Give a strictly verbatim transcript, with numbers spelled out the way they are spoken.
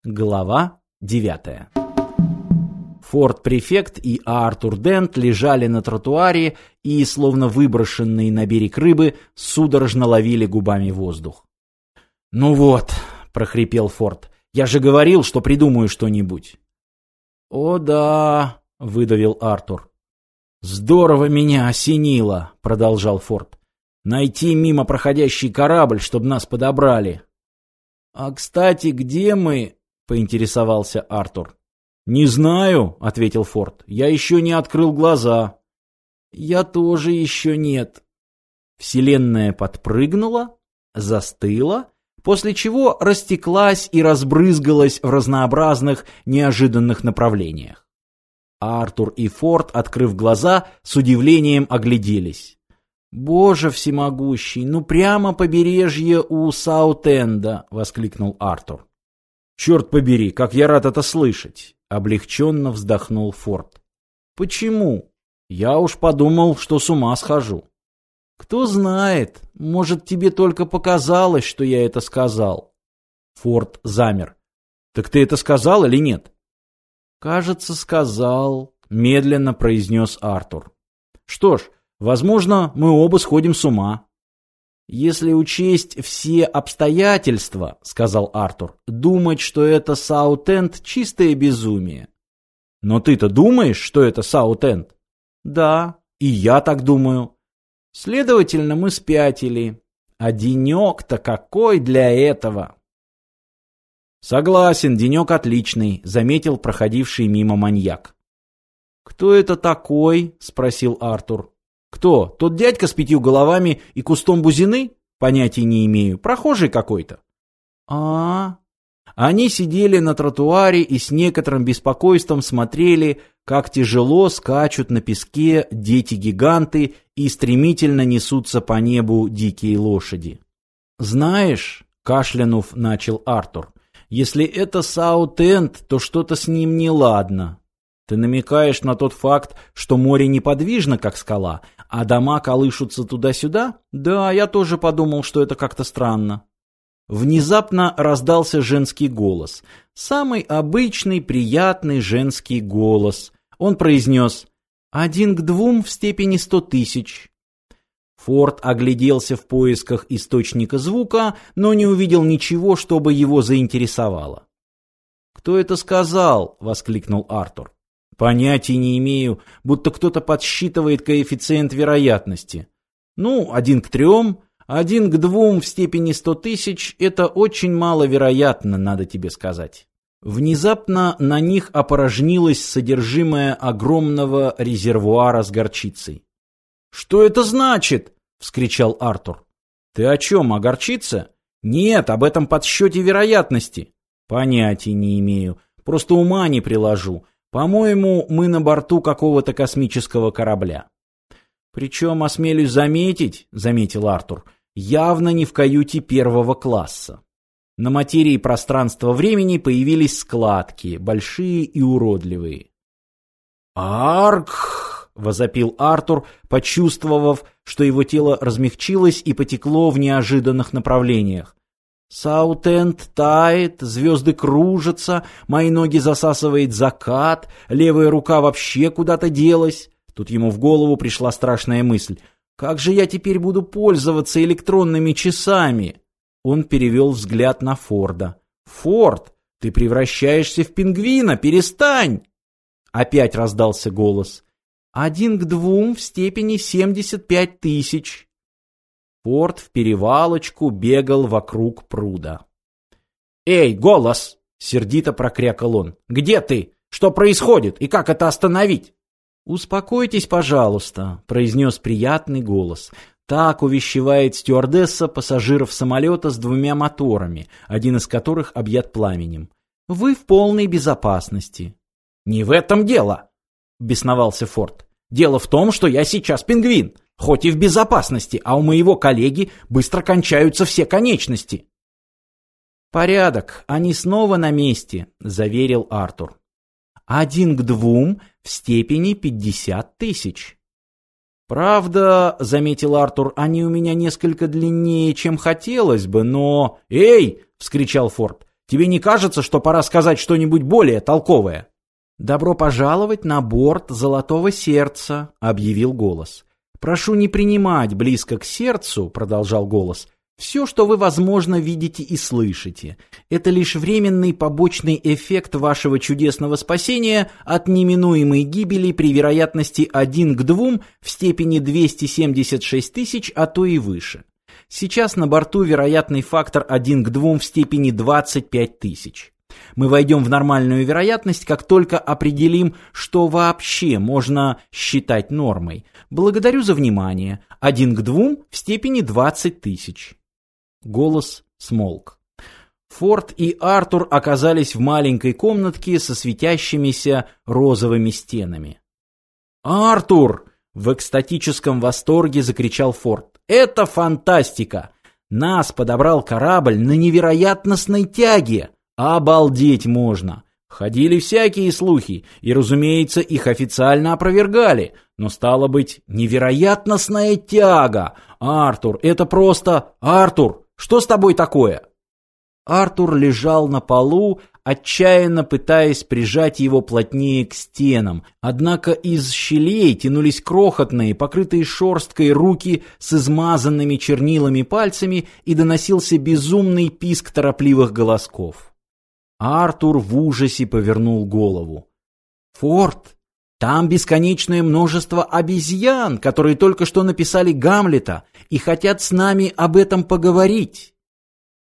Глава девятая. Форд-префект и Артур Дент лежали на тротуаре и, словно выброшенные на берег рыбы, судорожно ловили губами воздух. «Ну вот», — прохрипел Форд, — «я же говорил, что придумаю что-нибудь». «О да», — выдавил Артур. «Здорово меня осенило», — продолжал Форд. «Найти мимо проходящий корабль, чтобы нас подобрали». «А, кстати, где мы?» — поинтересовался Артур. «Не знаю», — ответил Форд. «Я еще не открыл глаза». «Я тоже еще нет». Вселенная подпрыгнула, застыла, после чего растеклась и разбрызгалась в разнообразных, неожиданных направлениях. Артур и Форд, открыв глаза, с удивлением огляделись. «Боже всемогущий, ну прямо побережье у Саут-Энда!» — воскликнул Артур. «Черт побери, как я рад это слышать!» — облегченно вздохнул Форд. «Почему? Я уж подумал, что с ума схожу». «Кто знает, может, тебе только показалось, что я это сказал». Форд замер. «Так ты это сказал или нет?» «Кажется, сказал», — медленно произнес Артур. «Что ж, возможно, мы оба сходим с ума». «Если учесть все обстоятельства, — сказал Артур, — думать, что это Саут-Энд, чистое безумие». «Но ты-то думаешь, что это Саут-Энд?» «Да, и я так думаю. Следовательно, мы спятили. А денек-то какой для этого!» «Согласен, денек отличный», — заметил проходивший мимо маньяк. «Кто это такой?» — спросил Артур. «Кто? Тот дядька с пятью головами и кустом бузины? Понятия не имею. Прохожий какой-то». А-а-а. Они сидели на тротуаре и с некоторым беспокойством смотрели, как тяжело скачут на песке дети-гиганты и стремительно несутся по небу дикие лошади. «Знаешь, — кашлянув, начал Артур, — если это Саут-Энд, то что-то с ним неладно. Ты намекаешь на тот факт, что море неподвижно, как скала, а дома колышутся туда-сюда? Да, я тоже подумал, что это как-то странно». Внезапно раздался женский голос. Самый обычный, приятный женский голос. Он произнес: «Один к двум в степени сто тысяч». Форд огляделся в поисках источника звука, но не увидел ничего, чтобы его заинтересовало. «Кто это сказал?» — воскликнул Артур. «Понятия не имею, будто кто-то подсчитывает коэффициент вероятности. Ну, один к трем, один к двум в степени сто тысяч — это очень маловероятно, надо тебе сказать». Внезапно на них опорожнилось содержимое огромного резервуара с горчицей. «Что это значит?» — вскричал Артур. «Ты о чем, о горчице?» «Нет, об этом подсчете вероятности». «Понятия не имею, просто ума не приложу. По-моему, мы на борту какого-то космического корабля». «Причем, осмелюсь заметить, — заметил Артур, — явно не в каюте первого класса. На материи пространства-времени появились складки, большие и уродливые». «Арк!» — возопил Артур, почувствовав, что его тело размягчилось и потекло в неожиданных направлениях. «Саут-Энд тает, звезды кружатся, мои ноги засасывает закат, левая рука вообще куда-то делась». Тут ему в голову пришла страшная мысль. «Как же я теперь буду пользоваться электронными часами?» Он перевел взгляд на Форда. «Форд, ты превращаешься в пингвина, перестань!» Опять раздался голос. «Один к двум в степени семьдесят пять тысяч». Форд в перевалочку бегал вокруг пруда. «Эй, голос!» — сердито прокрякал он. «Где ты? Что происходит? И как это остановить?» «Успокойтесь, пожалуйста», — произнес приятный голос. Так увещевает стюардесса пассажиров самолета с двумя моторами, один из которых объят пламенем. «Вы в полной безопасности». «Не в этом дело», — бесновался Форд. «Дело в том, что я сейчас пингвин. Хоть и в безопасности, а у моего коллеги быстро кончаются все конечности». «Порядок, они снова на месте», — заверил Артур. «Один к двум в степени пятьдесят тысяч». «Правда, — заметил Артур, — они у меня несколько длиннее, чем хотелось бы, но...» «Эй!» — вскричал Форд. Тебе не кажется, что пора сказать что-нибудь более толковое?» «Добро пожаловать на борт Золотого Сердца», — объявил голос. «Прошу не принимать близко к сердцу», — продолжал голос, — «все, что вы, возможно, видите и слышите. Это лишь временный побочный эффект вашего чудесного спасения от неминуемой гибели при вероятности один к двум в степени двести семьдесят шесть тысяч, а то и выше. Сейчас на борту вероятный фактор один к двум в степени двадцать пять тысяч. Мы войдем в нормальную вероятность, как только определим, что вообще можно считать нормой. Благодарю за внимание. один к двум в степени двадцать тысяч». Голос смолк. Форд и Артур оказались в маленькой комнатке со светящимися розовыми стенами. «Артур!» — в экстатическом восторге закричал Форд. «Это фантастика! Нас подобрал корабль на невероятностной тяге! Обалдеть можно! Ходили всякие слухи, и, разумеется, их официально опровергали, но стало быть, невероятностная тяга! Артур, это просто... Артур, что с тобой такое?» Артур лежал на полу, отчаянно пытаясь прижать его плотнее к стенам, однако из щелей тянулись крохотные, покрытые шерсткой руки с измазанными чернилами пальцами, и доносился безумный писк торопливых голосков. Артур в ужасе повернул голову. «Форд, там бесконечное множество обезьян, которые только что написали Гамлета и хотят с нами об этом поговорить».